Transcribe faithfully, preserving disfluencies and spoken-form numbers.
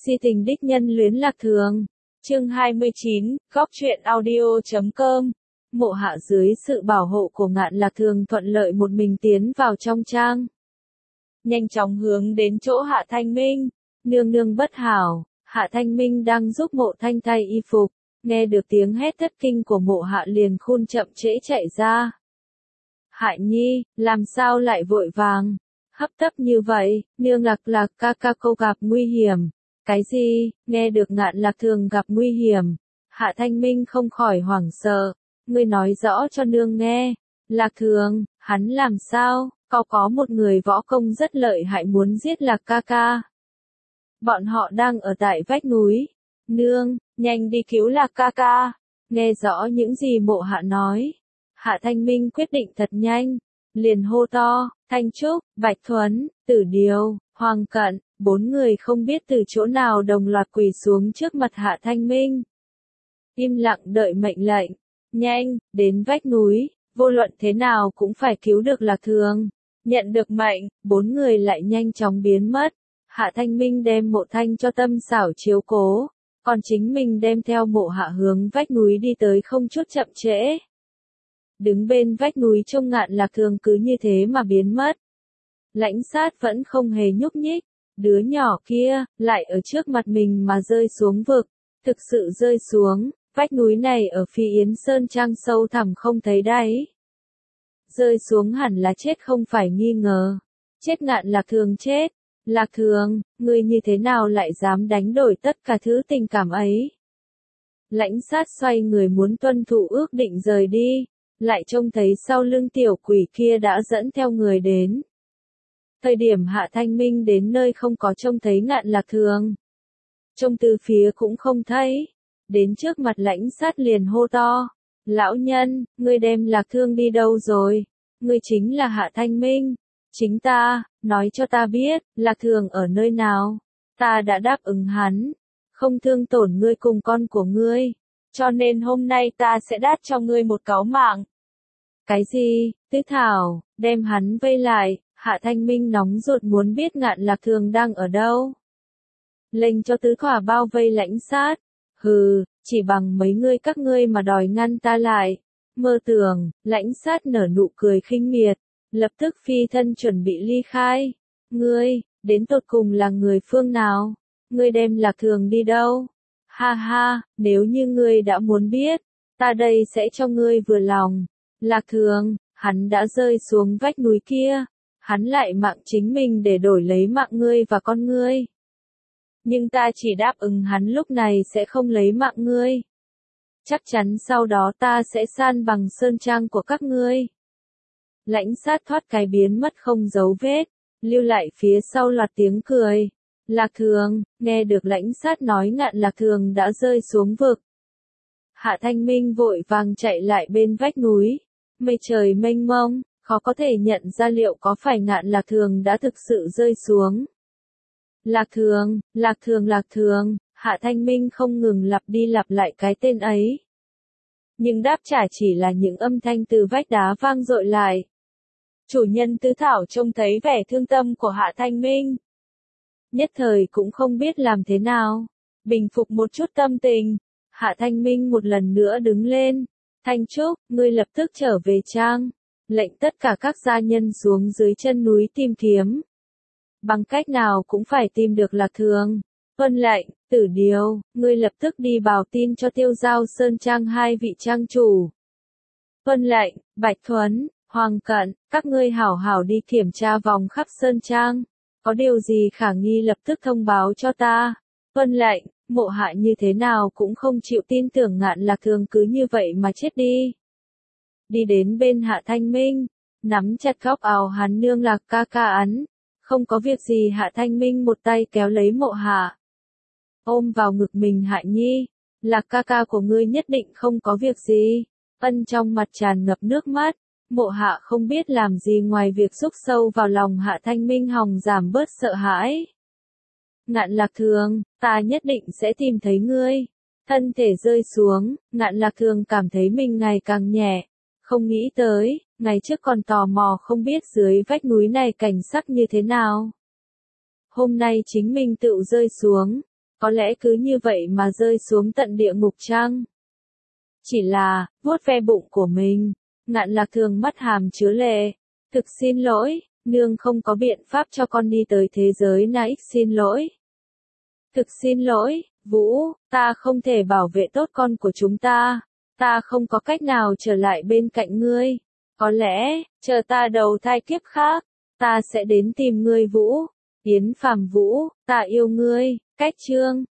Si tình đích nhân luyến Lạc Thường. Chương hai mươi chín, góc truyện audio chấm com. Mộ Hạ dưới sự bảo hộ của Ngạn Lạc Thường thuận lợi một mình tiến vào trong trang. Nhanh chóng hướng đến chỗ Hạ Thanh Minh. Nương nương bất hảo, Hạ Thanh Minh đang giúp Mộ Thanh thay y phục. Nghe được tiếng hét thất kinh của Mộ Hạ liền khôn chậm trễ chạy ra. Hạ Nhi, làm sao lại vội vàng? Hấp tấp như vậy, nương Lạc Lạc ca ca cô gặp nguy hiểm. Cái gì? Nghe được Ngạn Lạc Thường gặp nguy hiểm. Hạ Thanh Minh không khỏi hoảng sợ. Ngươi nói rõ cho nương nghe. Lạc Thường, hắn làm sao? Có có một người võ công rất lợi hại muốn giết Lạc ca ca. Bọn họ đang ở tại vách núi. Nương, nhanh đi cứu Lạc ca ca. Nghe rõ những gì Mộ Hạ nói. Hạ Thanh Minh quyết định thật nhanh. Liền hô to, Thanh Trúc, Bạch Thuấn, Tử Điều, Hoàng Cận, bốn người không biết từ chỗ nào đồng loạt quỳ xuống trước mặt Hạ Thanh Minh. Im lặng đợi mệnh lệnh, nhanh, đến vách núi, vô luận thế nào cũng phải cứu được Lạc Thường. Nhận được mệnh, bốn người lại nhanh chóng biến mất. Hạ Thanh Minh đem Mộ Thanh cho Tâm Xảo chiếu cố, còn chính mình đem theo Mộ Hạ hướng vách núi đi tới không chút chậm trễ. Đứng bên vách núi trông Ngạn Lạc Thường cứ như thế mà biến mất. Lãnh Sát vẫn không hề nhúc nhích, đứa nhỏ kia, lại ở trước mặt mình mà rơi xuống vực, thực sự rơi xuống, vách núi này ở Phi Yến Sơn Trang sâu thẳm không thấy đáy. Rơi xuống hẳn là chết không phải nghi ngờ, chết Ngạn Lạc Thường chết. Lạc Thường, ngươi như thế nào lại dám đánh đổi tất cả thứ tình cảm ấy? Lãnh Sát xoay người muốn tuân thủ ước định rời đi. Lại trông thấy sau lưng tiểu quỷ kia đã dẫn theo người đến. Thời điểm Hạ Thanh Minh đến nơi không có trông thấy Ngạn Lạc Thường. Trông từ phía cũng không thấy. Đến trước mặt Lãnh Sát liền hô to. Lão nhân, ngươi đem Lạc Thương đi đâu rồi? Ngươi chính là Hạ Thanh Minh. Chính ta, nói cho ta biết, Lạc Thường ở nơi nào? Ta đã đáp ứng hắn. Không thương tổn ngươi cùng con của ngươi. Cho nên hôm nay ta sẽ đát cho ngươi một cáu mạng. Cái gì? Tứ Thảo, đem hắn vây lại. Hạ Thanh Minh nóng ruột muốn biết Ngạn Lạc Thường đang ở đâu. Lệnh cho tứ khỏa bao vây Lãnh Sát. Hừ, chỉ bằng mấy ngươi các ngươi mà đòi ngăn ta lại. Mơ tưởng, Lãnh Sát nở nụ cười khinh miệt. Lập tức phi thân chuẩn bị ly khai. Ngươi, đến tột cùng là người phương nào? Ngươi đem Lạc Thường đi đâu? Ha ha, nếu như ngươi đã muốn biết, ta đây sẽ cho ngươi vừa lòng. Lạc Thường, hắn đã rơi xuống vách núi kia. Hắn lại mạng chính mình để đổi lấy mạng ngươi và con ngươi. Nhưng ta chỉ đáp ứng hắn lúc này sẽ không lấy mạng ngươi. Chắc chắn sau đó ta sẽ san bằng sơn trang của các ngươi. Lãnh Sát thoát cái biến mất không dấu vết, lưu lại phía sau loạt tiếng cười. Lạc Thường, nghe được Lãnh Sát nói Ngạn Lạc Thường đã rơi xuống vực. Hạ Thanh Minh vội vàng chạy lại bên vách núi. Mây trời mênh mông, khó có thể nhận ra liệu có phải Ngạn Lạc Thường đã thực sự rơi xuống. Lạc Thường, Lạc Thường, Lạc Thường, Hạ Thanh Minh không ngừng lặp đi lặp lại cái tên ấy. Nhưng đáp trả chỉ là những âm thanh từ vách đá vang dội lại. Chủ nhân Tứ Thảo trông thấy vẻ thương tâm của Hạ Thanh Minh. Nhất thời cũng không biết làm thế nào. Bình phục một chút tâm tình. Hạ Thanh Minh một lần nữa đứng lên. Thanh Trúc, ngươi lập tức trở về trang. Lệnh tất cả các gia nhân xuống dưới chân núi tìm kiếm. Bằng cách nào cũng phải tìm được Lạc Thường. Vân lệnh, Tử Điều, ngươi lập tức đi báo tin cho Tiêu Giao Sơn Trang hai vị trang chủ. Vân lệnh, Bạch Thuấn, Hoàng Cận, các ngươi hảo hảo đi kiểm tra vòng khắp Sơn Trang. Có điều gì khả nghi lập tức thông báo cho ta. Vân lệnh, Mộ Hạ như thế nào cũng không chịu tin tưởng Ngạn Lạc Thường cứ như vậy mà chết đi. Đi đến bên Hạ Thanh Minh, nắm chặt góc áo hắn nương Lạc ca ca ấn. Không có việc gì Hạ Thanh Minh một tay kéo lấy Mộ Hạ. Ôm vào ngực mình Hạ Nhi. Lạc ca ca của ngươi nhất định không có việc gì. Ân trong mặt tràn ngập nước mắt. Mộ Hạ không biết làm gì ngoài việc rúc sâu vào lòng Hạ Thanh Minh hòng giảm bớt sợ hãi. Ngạn Lạc Thường, ta nhất định sẽ tìm thấy ngươi. Thân thể rơi xuống, Ngạn Lạc Thường cảm thấy mình ngày càng nhẹ. Không nghĩ tới, ngày trước còn tò mò không biết dưới vách núi này cảnh sắc như thế nào. Hôm nay chính mình tự rơi xuống. có lẽ cứ như vậy mà rơi xuống tận địa ngục chăng? Chỉ là, vuốt ve bụng của mình, Ngạn Lạc Thường mắt hàm chứa lệ. Thực xin lỗi, nương không có biện pháp cho con đi tới thế giới Na Ích, xin lỗi. Thực xin lỗi, Vũ, ta không thể bảo vệ tốt con của chúng ta. Ta không có cách nào trở lại bên cạnh ngươi. Có lẽ, chờ ta đầu thai kiếp khác, ta sẽ đến tìm ngươi Vũ. Yến Phàm Vũ, ta yêu ngươi. Cách chương